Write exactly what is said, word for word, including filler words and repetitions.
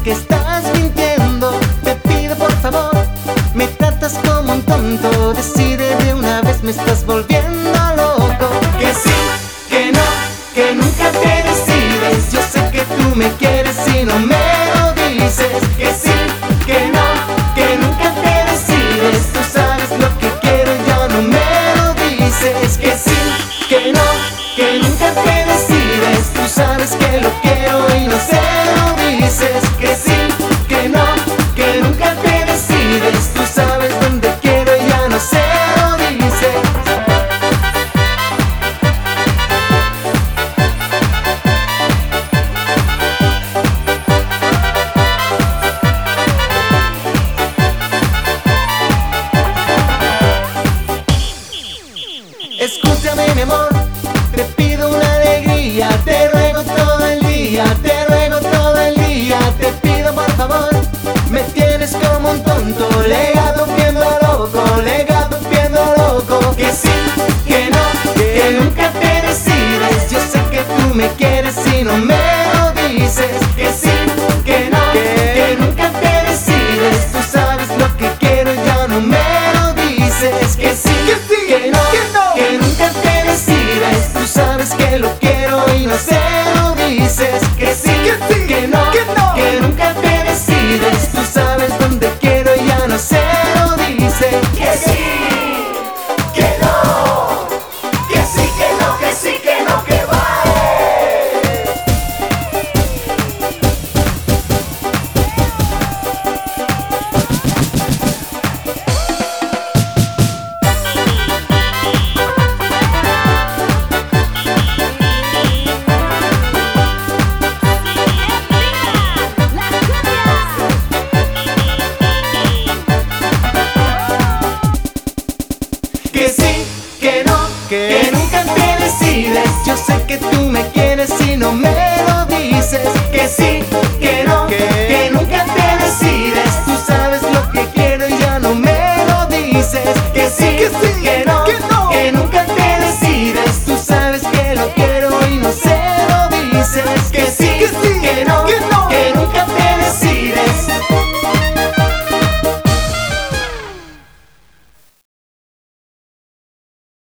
que estás mintiendo. Te pido por favor, me tratas como un tonto. Decide de una vez, me estás volviendo loco. Que sí, que no, que nunca te decides. Yo sé que tú me quieres y no me lo dices. Que sí, que no, que nunca te decides. Tú sabes lo que quiero y ya no me lo dices. Que sí, que no, que nunca te decides. Tú sabes que lo quiero y no se lo dices. Que sí, que no, que nunca te decides. Tú sabes dónde quiero y ya no se lo dices. Escúchame mi amor, te pido una alegría. Te ruego todo el día, te ruego todo el día. Te pido por favor, me tienes como un tonto. Legado viendo loco, legado viendo loco. Que sí, que no, que nunca te decides. Yo sé que tú me quieres y no me lo dices. Que sí,